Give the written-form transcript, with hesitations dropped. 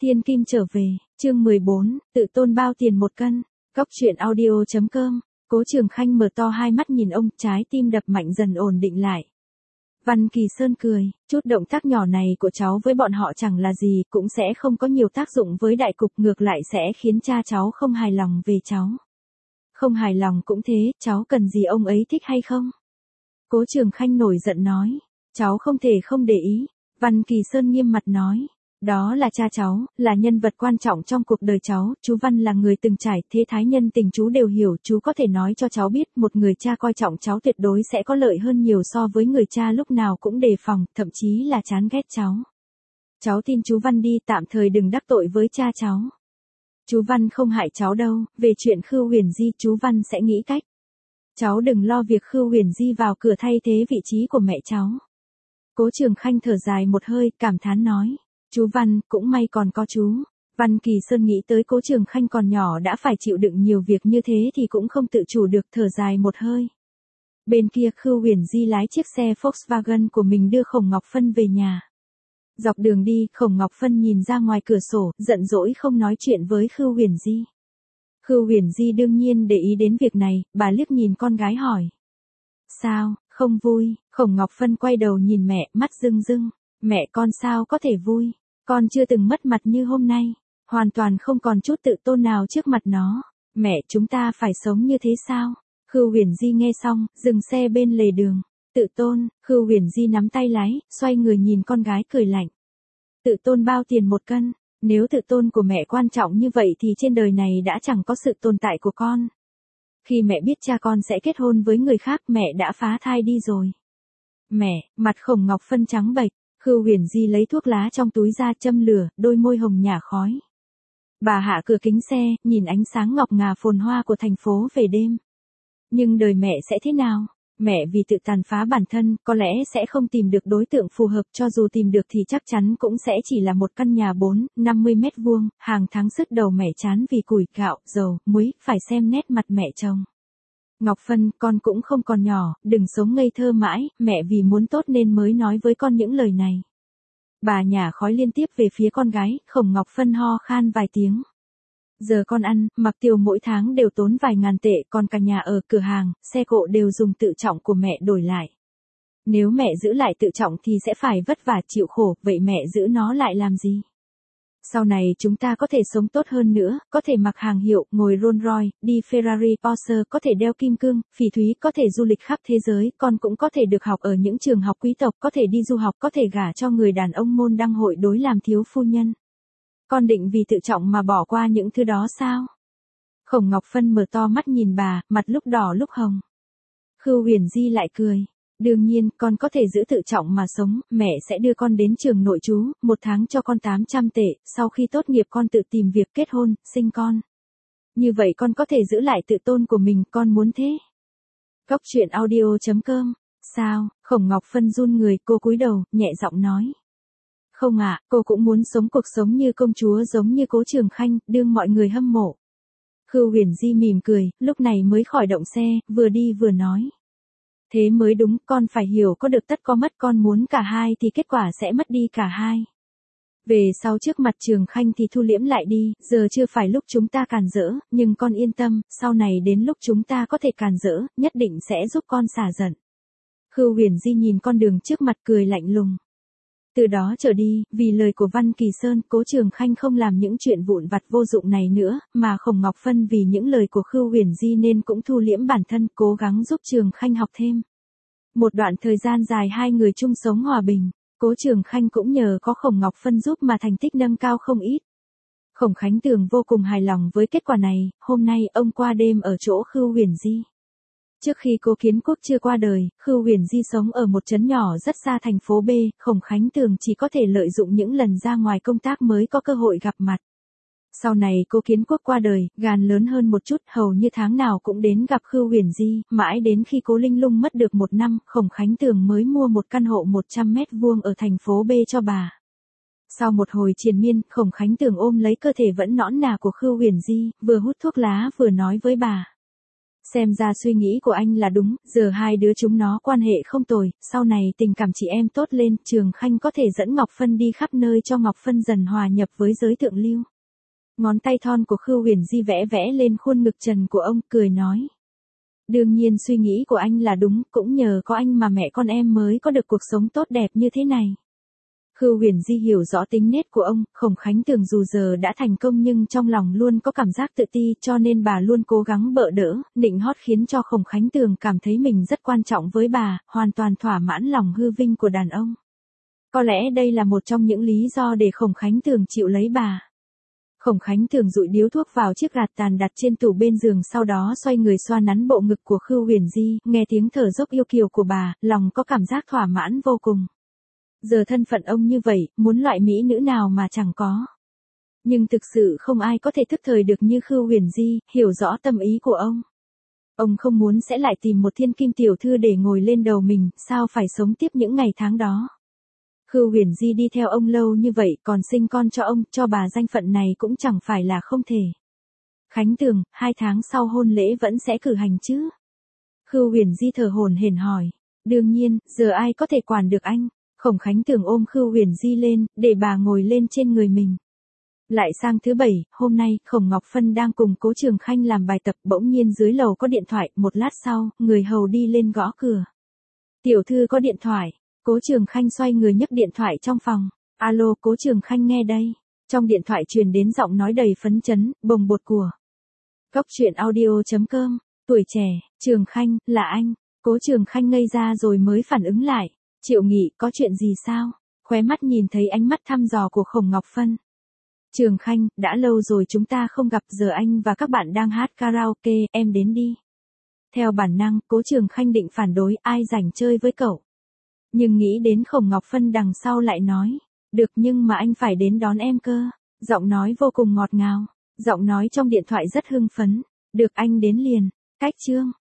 Thiên Kim trở về, chương 14, tự tôn bao tiền một cân. Góc truyện audio.com. Cố Trường Khanh mở to hai mắt nhìn ông, trái tim đập mạnh dần ổn định lại. Văn Kỳ Sơn cười, chút động tác nhỏ này của cháu với bọn họ chẳng là gì, cũng sẽ không có nhiều tác dụng với đại cục, ngược lại sẽ khiến cha cháu không hài lòng về cháu. Không hài lòng cũng thế, cháu cần gì ông ấy thích hay không? Cố Trường Khanh nổi giận nói, cháu không thể không để ý. Văn Kỳ Sơn nghiêm mặt nói, đó là cha cháu, là nhân vật quan trọng trong cuộc đời cháu, chú Văn là người từng trải, thế thái nhân tình chú đều hiểu, chú có thể nói cho cháu biết, một người cha coi trọng cháu tuyệt đối sẽ có lợi hơn nhiều so với người cha lúc nào cũng đề phòng, thậm chí là chán ghét cháu. Cháu tin chú Văn đi, tạm thời đừng đắc tội với cha cháu. Chú Văn không hại cháu đâu, về chuyện Khưu Huyền Di chú Văn sẽ nghĩ cách. Cháu đừng lo việc Khưu Huyền Di vào cửa thay thế vị trí của mẹ cháu. Cố Trường Khanh thở dài một hơi, cảm thán nói. Chú Văn, cũng may còn có chú. Văn Kỳ Sơn nghĩ tới Cố Trường Khanh còn nhỏ đã phải chịu đựng nhiều việc như thế thì cũng không tự chủ được, thở dài một hơi. Bên kia Khưu Huyền Di lái chiếc xe Volkswagen của mình đưa Khổng Ngọc Phân về nhà. Dọc đường đi, Khổng Ngọc Phân nhìn ra ngoài cửa sổ, giận dỗi không nói chuyện với Khưu Huyền Di. Khưu Huyền Di đương nhiên để ý đến việc này, bà liếc nhìn con gái hỏi. Sao, không vui? Khổng Ngọc Phân quay đầu nhìn mẹ, mắt rưng rưng. Mẹ con sao có thể vui? Con chưa từng mất mặt như hôm nay. Hoàn toàn không còn chút tự tôn nào trước mặt nó. Mẹ, chúng ta phải sống như thế sao? Khưu Huyền Di nghe xong, dừng xe bên lề đường. Tự tôn, Khưu Huyền Di nắm tay lái, xoay người nhìn con gái cười lạnh. Tự tôn bao tiền một cân? Nếu tự tôn của mẹ quan trọng như vậy thì trên đời này đã chẳng có sự tồn tại của con. Khi mẹ biết cha con sẽ kết hôn với người khác, mẹ đã phá thai đi rồi. Mẹ, mặt Khổng Ngọc Phân trắng bệch. Khưu Huyền Di lấy thuốc lá trong túi ra châm lửa, đôi môi hồng nhả khói. Bà hạ cửa kính xe, nhìn ánh sáng ngọc ngà phồn hoa của thành phố về đêm. Nhưng đời mẹ sẽ thế nào? Mẹ vì tự tàn phá bản thân, có lẽ sẽ không tìm được đối tượng phù hợp, cho dù tìm được thì chắc chắn cũng sẽ chỉ là một căn nhà 4-50 mét vuông, hàng tháng sứt đầu mẻ chán vì củi, gạo, dầu, muối, phải xem nét mặt mẹ chồng. Ngọc Phân, con cũng không còn nhỏ, đừng sống ngây thơ mãi, mẹ vì muốn tốt nên mới nói với con những lời này. Bà nhả khói liên tiếp về phía con gái, Khổng Ngọc Phân ho khan vài tiếng. Giờ con ăn, mặc tiêu mỗi tháng đều tốn vài ngàn tệ, còn cả nhà ở, cửa hàng, xe cộ đều dùng tự trọng của mẹ đổi lại. Nếu mẹ giữ lại tự trọng thì sẽ phải vất vả chịu khổ, vậy mẹ giữ nó lại làm gì? Sau này chúng ta có thể sống tốt hơn nữa, có thể mặc hàng hiệu, ngồi Rolls Royce, đi Ferrari, Porsche, có thể đeo kim cương, phỉ thúy, có thể du lịch khắp thế giới, con cũng có thể được học ở những trường học quý tộc, có thể đi du học, có thể gả cho người đàn ông môn đăng hội đối làm thiếu phu nhân. Con định vì tự trọng mà bỏ qua những thứ đó sao? Khổng Ngọc Phân mở to mắt nhìn bà, mặt lúc đỏ lúc hồng. Khưu Huyền Di lại cười. Đương nhiên, con có thể giữ tự trọng mà sống, mẹ sẽ đưa con đến trường nội trú, một tháng cho con 800 tệ, sau khi tốt nghiệp con tự tìm việc kết hôn, sinh con. Như vậy con có thể giữ lại tự tôn của mình, con muốn thế. Góc truyện audio.com. Sao? Khổng Ngọc Phân run người, cô cúi đầu, nhẹ giọng nói. Không ạ, cô cũng muốn sống cuộc sống như công chúa giống như Cố Trường Khanh, đương mọi người hâm mộ. Khưu Huyền Di mỉm cười, lúc này mới khỏi động xe, vừa đi vừa nói. Thế mới đúng, con phải hiểu có được tất có mất, con muốn cả hai thì kết quả sẽ mất đi cả hai. Về sau trước mặt Trường Khanh thì thu liễm lại đi, giờ chưa phải lúc chúng ta càn rỡ, nhưng con yên tâm, sau này đến lúc chúng ta có thể càn rỡ, nhất định sẽ giúp con xả giận. Khưu Huyền Di nhìn con đường trước mặt cười lạnh lùng. Từ đó trở đi, vì lời của Văn Kỳ Sơn, Cố Trường Khanh không làm những chuyện vụn vặt vô dụng này nữa, mà Khổng Ngọc Phân vì những lời của Khưu Huyền Di nên cũng thu liễm bản thân, cố gắng giúp Trường Khanh học thêm. Một đoạn thời gian dài hai người chung sống hòa bình, Cố Trường Khanh cũng nhờ có Khổng Ngọc Phân giúp mà thành tích nâng cao không ít. Khổng Khánh Tường vô cùng hài lòng với kết quả này, hôm nay ông qua đêm ở chỗ Khưu Huyền Di. Trước khi Cố Kiến Quốc chưa qua đời, Khưu Huyền Di sống ở một trấn nhỏ rất xa thành phố B, Khổng Khánh Tường chỉ có thể lợi dụng những lần ra ngoài công tác mới có cơ hội gặp mặt. Sau này Cố Kiến Quốc qua đời, gan lớn hơn một chút, hầu như tháng nào cũng đến gặp Khưu Huyền Di, mãi đến khi Cố Linh Lung mất được 1 năm, Khổng Khánh Tường mới mua một căn hộ 100 mét vuông ở thành phố B cho bà. Sau một hồi triền miên, Khổng Khánh Tường ôm lấy cơ thể vẫn nõn nà của Khưu Huyền Di, vừa hút thuốc lá vừa nói với bà. Xem ra suy nghĩ của anh là đúng, giờ hai đứa chúng nó quan hệ không tồi, sau này tình cảm chị em tốt lên, Trường Khanh có thể dẫn Ngọc Phân đi khắp nơi cho Ngọc Phân dần hòa nhập với giới thượng lưu. Ngón tay thon của Khưu Huyền Di vẽ vẽ lên khuôn ngực trần của ông, cười nói. Đương nhiên suy nghĩ của anh là đúng, cũng nhờ có anh mà mẹ con em mới có được cuộc sống tốt đẹp như thế này. Khưu Huyền Di hiểu rõ tính nết của ông, Khổng Khánh Tường dù giờ đã thành công nhưng trong lòng luôn có cảm giác tự ti cho nên bà luôn cố gắng bợ đỡ, nịnh hót khiến cho Khổng Khánh Tường cảm thấy mình rất quan trọng với bà, hoàn toàn thỏa mãn lòng hư vinh của đàn ông. Có lẽ đây là một trong những lý do để Khổng Khánh Tường chịu lấy bà. Khổng Khánh Tường dụi điếu thuốc vào chiếc gạt tàn đặt trên tủ bên giường, sau đó xoay người xoa nắn bộ ngực của Khưu Huyền Di, nghe tiếng thở dốc yêu kiều của bà, lòng có cảm giác thỏa mãn vô cùng. Giờ thân phận ông như vậy, muốn loại mỹ nữ nào mà chẳng có. Nhưng thực sự không ai có thể thức thời được như Khưu Huyền Di, hiểu rõ tâm ý của ông. Ông không muốn sẽ lại tìm một thiên kim tiểu thư để ngồi lên đầu mình, sao phải sống tiếp những ngày tháng đó. Khưu Huyền Di đi theo ông lâu như vậy, còn sinh con cho ông, cho bà danh phận này cũng chẳng phải là không thể. Khánh Tường, 2 tháng sau hôn lễ vẫn sẽ cử hành chứ? Khưu Huyền Di thở hổn hển hỏi. Đương nhiên, giờ ai có thể quản được anh? Khổng Khánh Tường ôm Khưu Huyền Di lên, để bà ngồi lên trên người mình. Lại sang thứ 7, hôm nay, Khổng Ngọc Phân đang cùng Cố Trường Khanh làm bài tập, bỗng nhiên dưới lầu có điện thoại, một lát sau, người hầu đi lên gõ cửa. Tiểu thư có điện thoại. Cố Trường Khanh xoay người nhấc điện thoại trong phòng. Alo, Cố Trường Khanh nghe đây. Trong điện thoại truyền đến giọng nói đầy phấn chấn, bồng bột của. Cốc truyện audio.com, tuổi trẻ, Trường Khanh, là anh. Cố Trường Khanh ngây ra rồi mới phản ứng lại. Triệu Nghị, có chuyện gì sao? Khóe mắt nhìn thấy ánh mắt thăm dò của Khổng Ngọc Phân. Trường Khanh, đã lâu rồi chúng ta không gặp, giờ anh và các bạn đang hát karaoke, em đến đi. Theo bản năng, Cố Trường Khanh định phản đối, ai rảnh chơi với cậu. Nhưng nghĩ đến Khổng Ngọc Phân đằng sau lại nói. Được, nhưng mà anh phải đến đón em cơ. Giọng nói vô cùng ngọt ngào. Giọng nói trong điện thoại rất hưng phấn. Được, anh đến liền. Cách chương.